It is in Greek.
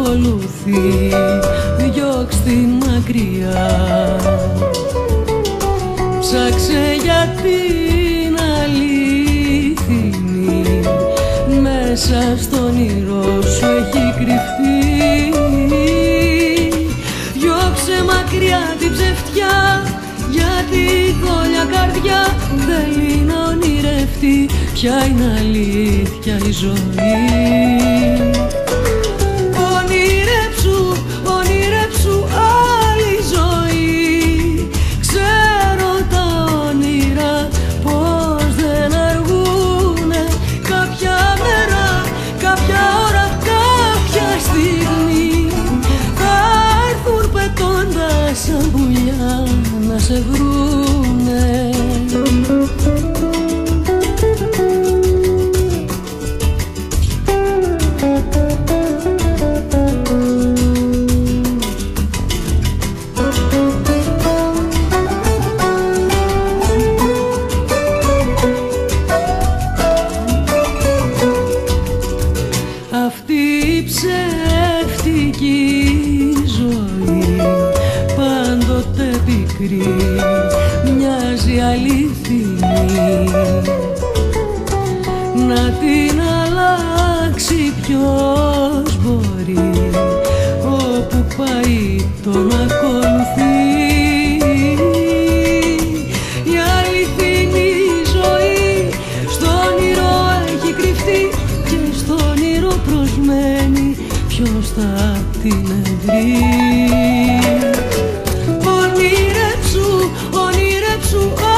ακολουθεί, διώξ' την μακριά. Ψάξε για την αλήθινη, μέσα στον όνειρο σου έχει κρυφτεί. Διώξε μακριά την ψευτιά, γιατί η δόλια καρδιά θέλει να ονειρευτεί ποια είναι αλήθεια η ζωή. Ονειρέψου, ονειρέψου άλλη ζωή. Ξέρω τα όνειρα πως δεν αργούνε. Κάποια μέρα, κάποια ώρα, κάποια στιγμή θα έρθουν πετώντας σαν πουλιά να σε βρούνε. Αυτή η ψεύτικη ζωή, πάντοτε πικρή, μοιάζει αληθινή. Να την αλλάξει ποιος μπορεί, όπου πάει τον ακολουθεί. Η αληθινή ζωή στο όνειρο έχει κρυφτεί και στο όνειρο προσμένει ποιος θα την βρει. Ονειρέψου, ονειρέψου